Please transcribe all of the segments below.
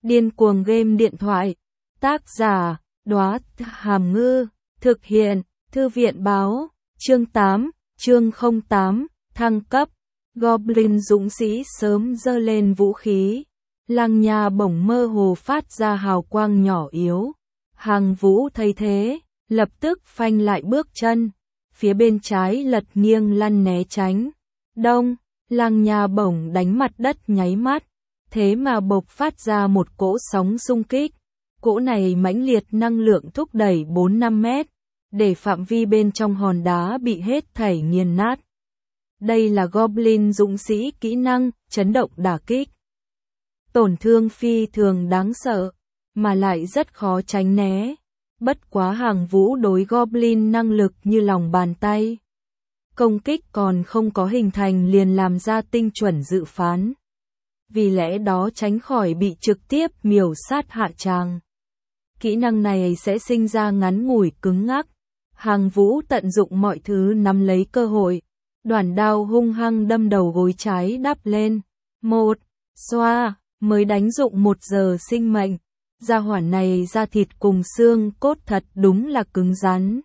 Điên cuồng game điện thoại. Tác giả, Đóa Hàm Ngư. Thực hiện, Thư viện báo. Chương 8, chương 08, thăng cấp. Goblin dũng sĩ sớm giơ lên vũ khí. Lăng Nha bổng mơ hồ phát ra hào quang nhỏ yếu. Hàng Vũ thấy thế, lập tức phanh lại bước chân. Phía bên trái lật nghiêng lăn né tránh. Đông, Lăng Nha bổng đánh mặt đất nháy mắt. Thế mà bộc phát ra một cỗ sóng xung kích. Cỗ này mãnh liệt năng lượng thúc đẩy 4-5 mét, để phạm vi bên trong hòn đá bị hết thảy nghiền nát. Đây là Goblin dũng sĩ kỹ năng, chấn động đả kích. Tổn thương phi thường đáng sợ, mà lại rất khó tránh né. Bất quá Hàng Vũ đối Goblin năng lực như lòng bàn tay. Công kích còn không có hình thành liền làm ra tinh chuẩn dự phán. Vì lẽ đó tránh khỏi bị trực tiếp miểu sát hạ tràng. Kỹ năng này sẽ sinh ra ngắn ngủi cứng ngắc. Hàng Vũ tận dụng mọi thứ nắm lấy cơ hội. Đoản đao hung hăng đâm đầu gối trái đắp lên. Một, xoa, mới đánh dụng 1 giờ sinh mệnh. Gia hỏa này da thịt cùng xương cốt thật đúng là cứng rắn.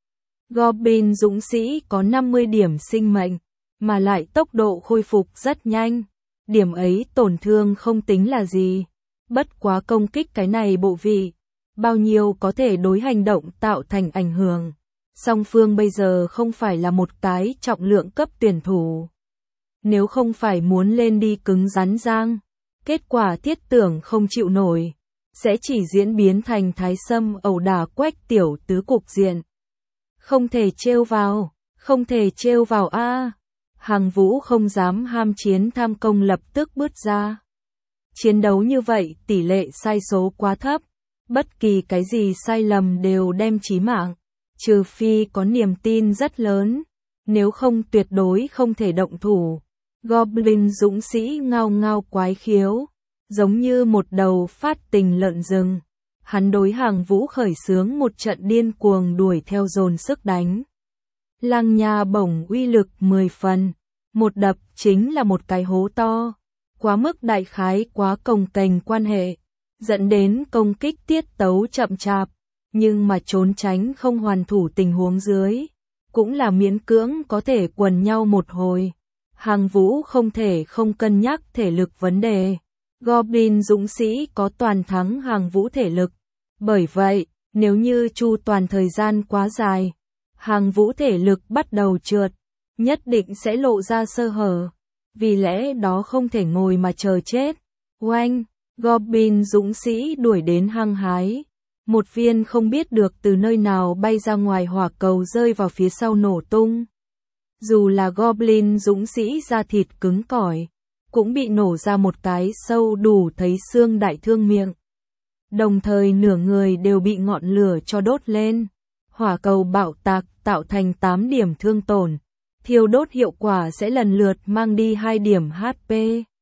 Goblin dũng sĩ có 50 điểm sinh mệnh, mà lại tốc độ khôi phục rất nhanh. Điểm ấy tổn thương không tính là gì. Bất quá công kích cái này bộ vị, bao nhiêu có thể đối hành động tạo thành ảnh hưởng. Song phương bây giờ không phải là một cái trọng lượng cấp tuyển thủ. Nếu không phải muốn lên đi cứng rắn giang, kết quả thiết tưởng không chịu nổi, sẽ chỉ diễn biến thành thái sâm ẩu đả quách tiểu tứ cục diện. Không thể trêu vào, không thể trêu vào a. Hàng Vũ không dám ham chiến tham công lập tức bước ra. Chiến đấu như vậy tỷ lệ sai số quá thấp, bất kỳ cái gì sai lầm đều đem chí mạng, trừ phi có niềm tin rất lớn, nếu không tuyệt đối không thể động thủ. Goblin dũng sĩ ngao ngao quái khiếu, giống như một đầu phát tình lợn rừng. Hắn đối Hàng Vũ khởi xướng một trận điên cuồng đuổi theo dồn sức đánh. Lăng Nha bổng uy lực 10 phần, một đập chính là một cái hố to, quá mức đại khái quá cồng kềnh quan hệ, dẫn đến công kích tiết tấu chậm chạp, nhưng mà trốn tránh không hoàn thủ tình huống dưới, cũng là miễn cưỡng có thể quần nhau một hồi. Hàng Vũ không thể không cân nhắc thể lực vấn đề. Goblin dũng sĩ có toàn thắng Hàng Vũ thể lực. Bởi vậy, nếu như chu toàn thời gian quá dài, Hàng Vũ thể lực bắt đầu trượt, nhất định sẽ lộ ra sơ hở. Vì lẽ đó không thể ngồi mà chờ chết. Oanh, Goblin dũng sĩ đuổi đến hăng hái. Một viên không biết được từ nơi nào bay ra ngoài hỏa cầu rơi vào phía sau nổ tung. Dù là Goblin dũng sĩ da thịt cứng cỏi, cũng bị nổ ra một cái sâu đủ thấy xương đại thương miệng. Đồng thời nửa người đều bị ngọn lửa cho đốt lên. Hỏa cầu bạo tạc tạo thành 8 điểm thương tổn. Thiêu đốt hiệu quả sẽ lần lượt mang đi 2 điểm HP.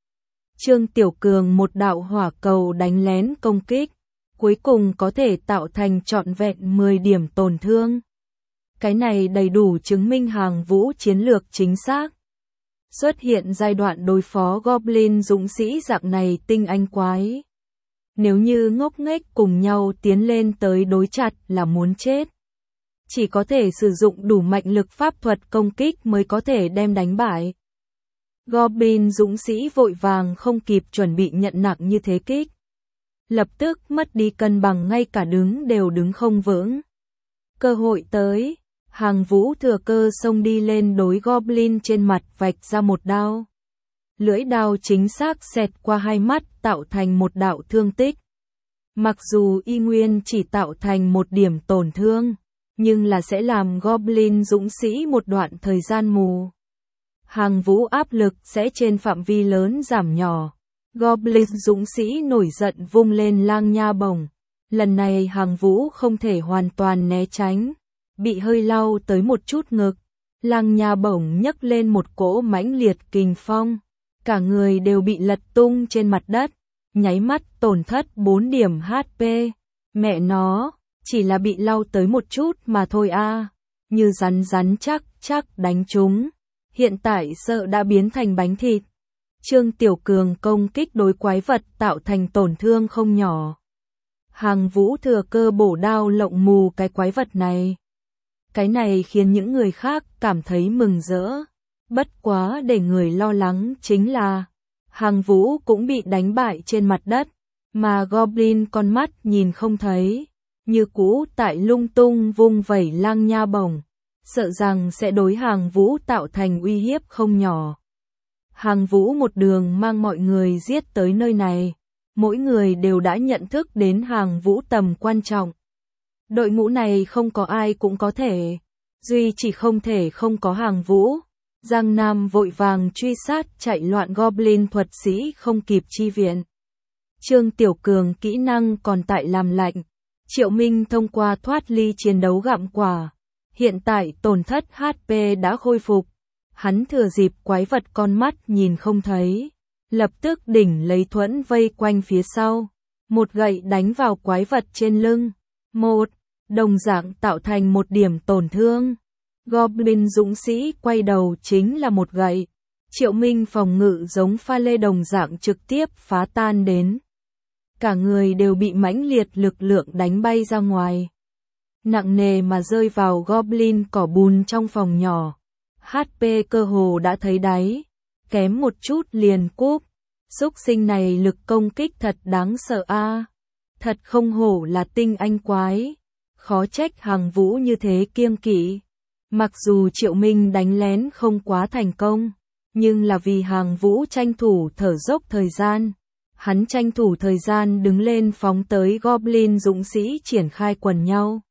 Trương Tiểu Cường một đạo hỏa cầu đánh lén công kích, cuối cùng có thể tạo thành trọn vẹn 10 điểm tổn thương. Cái này đầy đủ chứng minh Hàng Vũ chiến lược chính xác. Xuất hiện giai đoạn đối phó Goblin dũng sĩ dạng này tinh anh quái. Nếu như ngốc nghếch cùng nhau tiến lên tới đối chặt là muốn chết. Chỉ có thể sử dụng đủ mạnh lực pháp thuật công kích mới có thể đem đánh bại. Goblin dũng sĩ vội vàng không kịp chuẩn bị nhận nặng như thế kích. Lập tức mất đi cân bằng, ngay cả đứng đều đứng không vững. Cơ hội tới, Hàng Vũ thừa cơ xông đi lên đối Goblin trên mặt vạch ra một đao. Lưỡi đao chính xác xẹt qua hai mắt tạo thành một đạo thương tích. Mặc dù y nguyên chỉ tạo thành 1 điểm tổn thương, nhưng là sẽ làm Goblin dũng sĩ một đoạn thời gian mù. Hàng Vũ áp lực sẽ trên phạm vi lớn giảm nhỏ. Goblin dũng sĩ nổi giận vung lên Lăng Nha bổng. Lần này Hàng Vũ không thể hoàn toàn né tránh, bị hơi lau tới một chút ngực. Lăng Nha bổng nhấc lên một cỗ mãnh liệt kình phong. Cả người đều bị lật tung trên mặt đất, nháy mắt tổn thất 4 điểm HP. Mẹ nó, chỉ là bị lau tới một chút mà thôi a, như rắn chắc đánh trúng. Hiện tại sợ đã biến thành bánh thịt. Trương Tiểu Cường công kích đối quái vật tạo thành tổn thương không nhỏ. Hàng Vũ thừa cơ bổ đao lộng mù cái quái vật này. Cái này khiến những người khác cảm thấy mừng rỡ. Bất quá để người lo lắng chính là Hàng Vũ cũng bị đánh bại trên mặt đất, mà Goblin con mắt nhìn không thấy, như cũ tại lung tung vung vẩy lang nha bổng, sợ rằng sẽ đối Hàng Vũ tạo thành uy hiếp không nhỏ. Hàng Vũ một đường mang mọi người giết tới nơi này, mỗi người đều đã nhận thức đến Hàng Vũ tầm quan trọng. Đội ngũ này không có ai cũng có thể, duy chỉ không thể không có Hàng Vũ. Giang Nam vội vàng truy sát chạy loạn Goblin thuật sĩ không kịp chi viện. Trương Tiểu Cường kỹ năng còn tại làm lạnh. Triệu Minh thông qua thoát ly chiến đấu gặm quả. Hiện tại tổn thất HP đã khôi phục. Hắn thừa dịp quái vật con mắt nhìn không thấy. Lập tức đỉnh lấy thuẫn vây quanh phía sau. Một gậy đánh vào quái vật trên lưng. Đồng dạng tạo thành một điểm tổn thương. Goblin dũng sĩ quay đầu chính là một gậy. Triệu Minh phòng ngự giống pha lê đồng dạng trực tiếp phá tan đến. Cả người đều bị mãnh liệt lực lượng đánh bay ra ngoài. Nặng nề mà rơi vào Goblin cỏ bùn trong phòng nhỏ. HP cơ hồ đã thấy đáy. Kém một chút liền cúp. Xúc sinh này lực công kích thật đáng sợ a. Thật không hổ là tinh anh quái. Khó trách Hàng Vũ như thế kiêng kỵ. Mặc dù Triệu Minh đánh lén không quá thành công, nhưng là vì Hàng Vũ tranh thủ thở dốc thời gian. Hắn tranh thủ thời gian đứng lên phóng tới Goblin dũng sĩ triển khai quần nhau.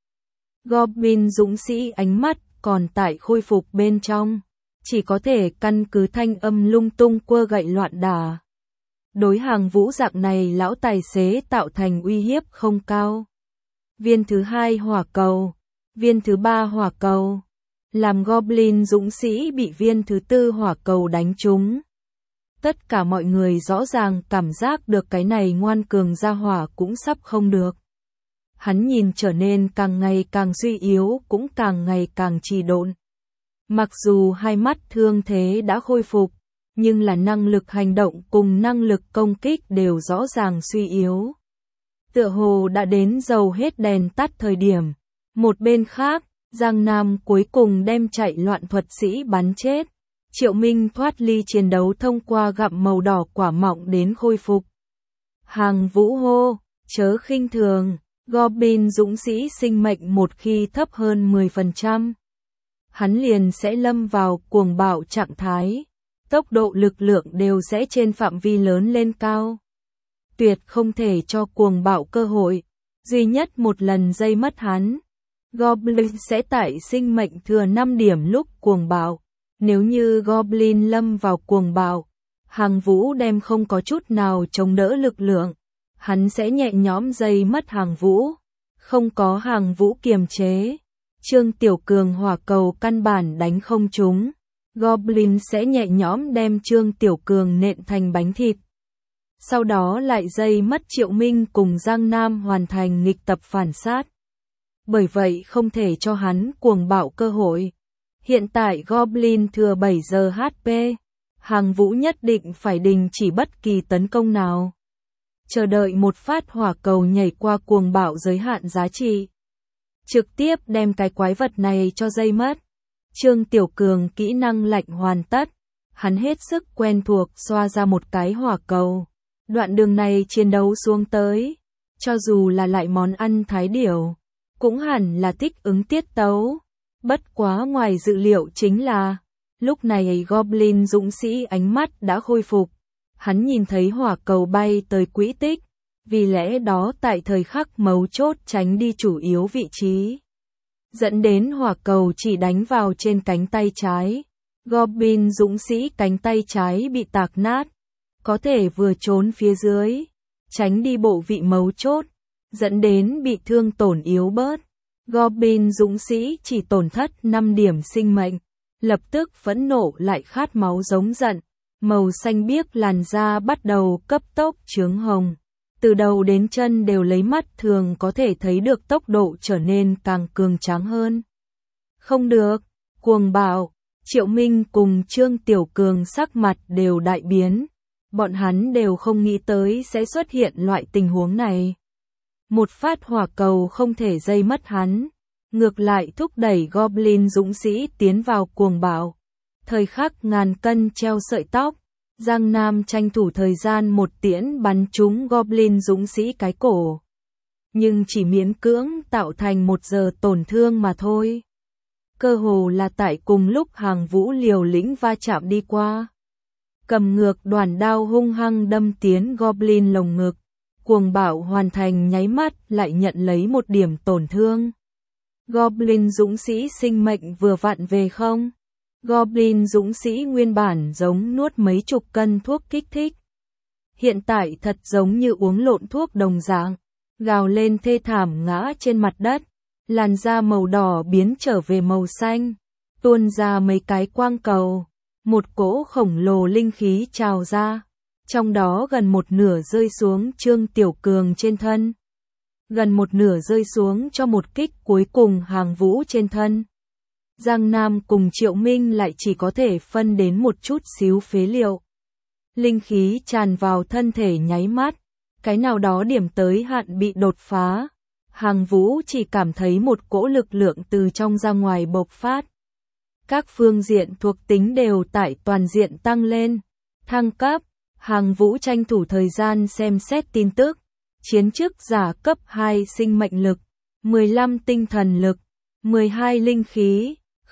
Goblin dũng sĩ ánh mắt còn tại khôi phục bên trong, chỉ có thể căn cứ thanh âm lung tung quơ gậy loạn đả. Đối Hàng Vũ dạng này lão tài xế tạo thành uy hiếp không cao. Viên thứ 2 hỏa cầu, viên thứ 3 hỏa cầu. Làm Goblin dũng sĩ bị viên thứ 4 hỏa cầu đánh trúng. Tất cả mọi người rõ ràng cảm giác được cái này ngoan cường ra hỏa cũng sắp không được. Hắn nhìn trở nên càng ngày càng suy yếu cũng càng ngày càng trì độn. Mặc dù hai mắt thương thế đã khôi phục, nhưng là năng lực hành động cùng năng lực công kích đều rõ ràng suy yếu. Tựa hồ đã đến dầu hết đèn tắt thời điểm. Một bên khác, Giang Nam cuối cùng đem chạy loạn thuật sĩ bắn chết. Triệu Minh thoát ly chiến đấu thông qua gặm màu đỏ quả mọng đến khôi phục. Hàng Vũ hô, chớ khinh thường, Goblin dũng sĩ sinh mệnh một khi thấp hơn 10%. Hắn liền sẽ lâm vào cuồng bạo trạng thái. Tốc độ lực lượng đều sẽ trên phạm vi lớn lên cao. Tuyệt không thể cho cuồng bạo cơ hội. Duy nhất một lần dây mất hắn. Goblin sẽ tại sinh mệnh thừa 5 điểm lúc cuồng bạo. Nếu như Goblin lâm vào cuồng bạo, Hàng Vũ đem không có chút nào chống đỡ lực lượng. Hắn sẽ nhẹ nhõm dây mất Hàng Vũ. Không có Hàng Vũ kiềm chế. Trương Tiểu Cường hỏa cầu căn bản đánh không trúng. Goblin sẽ nhẹ nhõm đem Trương Tiểu Cường nện thành bánh thịt. Sau đó lại dây mất Triệu Minh cùng Giang Nam hoàn thành nghịch tập phản sát. Bởi vậy không thể cho hắn cuồng bạo cơ hội. Hiện tại Goblin thừa 7 giờ HP. Hàng Vũ nhất định phải đình chỉ bất kỳ tấn công nào. Chờ đợi một phát hỏa cầu nhảy qua cuồng bạo giới hạn giá trị. Trực tiếp đem cái quái vật này cho dây mất. Trương Tiểu Cường kỹ năng lạnh hoàn tất. Hắn hết sức quen thuộc xoa ra một cái hỏa cầu. Đoạn đường này chiến đấu xuống tới. Cho dù là lại món ăn thái điểu, cũng hẳn là thích ứng tiết tấu. Bất quá ngoài dự liệu chính là, lúc này Goblin dũng sĩ ánh mắt đã khôi phục. Hắn nhìn thấy hỏa cầu bay tới quỹ tích, vì lẽ đó tại thời khắc mấu chốt tránh đi chủ yếu vị trí. Dẫn đến hỏa cầu chỉ đánh vào trên cánh tay trái. Goblin dũng sĩ cánh tay trái bị tạc nát. Có thể vừa trốn phía dưới, tránh đi bộ vị mấu chốt, dẫn đến bị thương tổn yếu bớt. Goblin dũng sĩ chỉ tổn thất 5 điểm sinh mệnh, lập tức phẫn nộ lại khát máu giống giận, màu xanh biếc làn da bắt đầu cấp tốc chướng hồng, từ đầu đến chân đều lấy mắt thường có thể thấy được tốc độ trở nên càng cường tráng hơn. Không được, cuồng bạo, Triệu Minh cùng Trương Tiểu Cường sắc mặt đều đại biến, Bọn hắn đều không nghĩ tới sẽ xuất hiện loại tình huống này. Một phát hỏa cầu không thể dây mất hắn, ngược lại thúc đẩy Goblin dũng sĩ tiến vào cuồng bạo. Thời khắc ngàn cân treo sợi tóc, Giang Nam tranh thủ thời gian một tiễn bắn trúng Goblin dũng sĩ cái cổ. Nhưng chỉ miễn cưỡng tạo thành 1 giờ tổn thương mà thôi. Cơ hồ là tại cùng lúc Hàng Vũ liều lĩnh va chạm đi qua. Cầm ngược đoàn đao hung hăng đâm tiến Goblin lồng ngực. Cuồng bạo hoàn thành nháy mắt lại nhận lấy 1 điểm tổn thương. Goblin dũng sĩ sinh mệnh vừa vặn về không? Goblin dũng sĩ nguyên bản giống nuốt mấy chục cân thuốc kích thích. Hiện tại thật giống như uống lộn thuốc đồng dạng, gào lên thê thảm ngã trên mặt đất, làn da màu đỏ biến trở về màu xanh, tuôn ra mấy cái quang cầu, một cỗ khổng lồ linh khí trào ra, trong đó gần 1/2 rơi xuống Trương Tiểu Cường trên thân. Gần 1/2 rơi xuống cho một kích cuối cùng Hàng Vũ trên thân. Giang Nam cùng Triệu Minh lại chỉ có thể phân đến một chút xíu phế liệu. Linh khí tràn vào thân thể nháy mắt, cái nào đó điểm tới hạn bị đột phá. Hàng Vũ chỉ cảm thấy một cỗ lực lượng từ trong ra ngoài bộc phát. Các phương diện thuộc tính đều tại toàn diện tăng lên. Thăng cấp, Hàng Vũ tranh thủ thời gian xem xét tin tức. Chiến chức giả cấp 2 sinh mệnh lực, 15 tinh thần lực, 12 linh khí,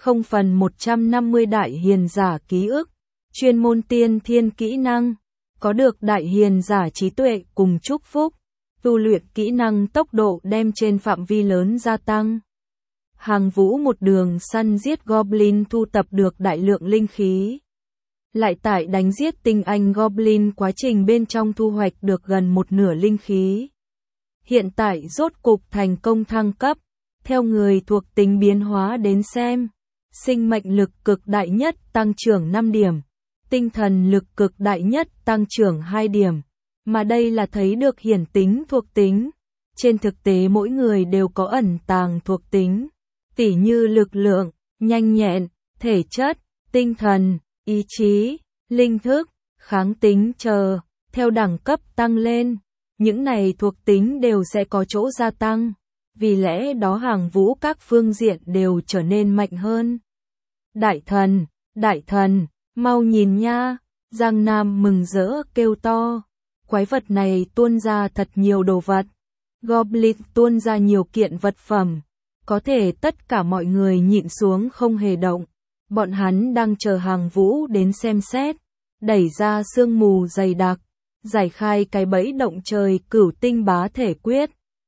0/150 đại hiền giả ký ức, chuyên môn tiên thiên kỹ năng, có được đại hiền giả trí tuệ cùng chúc phúc, tu luyện kỹ năng tốc độ đem trên phạm vi lớn gia tăng. Hàng Vũ một đường săn giết Goblin thu tập được đại lượng linh khí. Lại tại đánh giết tinh anh Goblin quá trình bên trong thu hoạch được gần 1/2 linh khí. Hiện tại rốt cục thành công thăng cấp, theo người thuộc tính biến hóa đến xem. Sinh mệnh lực cực đại nhất tăng trưởng 5 điểm, tinh thần lực cực đại nhất tăng trưởng 2 điểm, mà đây là thấy được hiển tính thuộc tính. Trên thực tế mỗi người đều có ẩn tàng thuộc tính, tỉ như lực lượng, nhanh nhẹn, thể chất, tinh thần, ý chí, linh thức, kháng tính chờ, theo đẳng cấp tăng lên, những này thuộc tính đều sẽ có chỗ gia tăng, vì lẽ đó Hàng Vũ các phương diện đều trở nên mạnh hơn. Đại thần, mau nhìn nha, Giang Nam mừng rỡ kêu to, quái vật này tuôn ra thật nhiều đồ vật, Goblin tuôn ra nhiều kiện vật phẩm, có thể tất cả mọi người nhịn xuống không hề động, bọn hắn đang chờ Hàng Vũ đến xem xét, đẩy ra sương mù dày đặc, giải khai cái bẫy động trời cửu tinh bá thể quyết.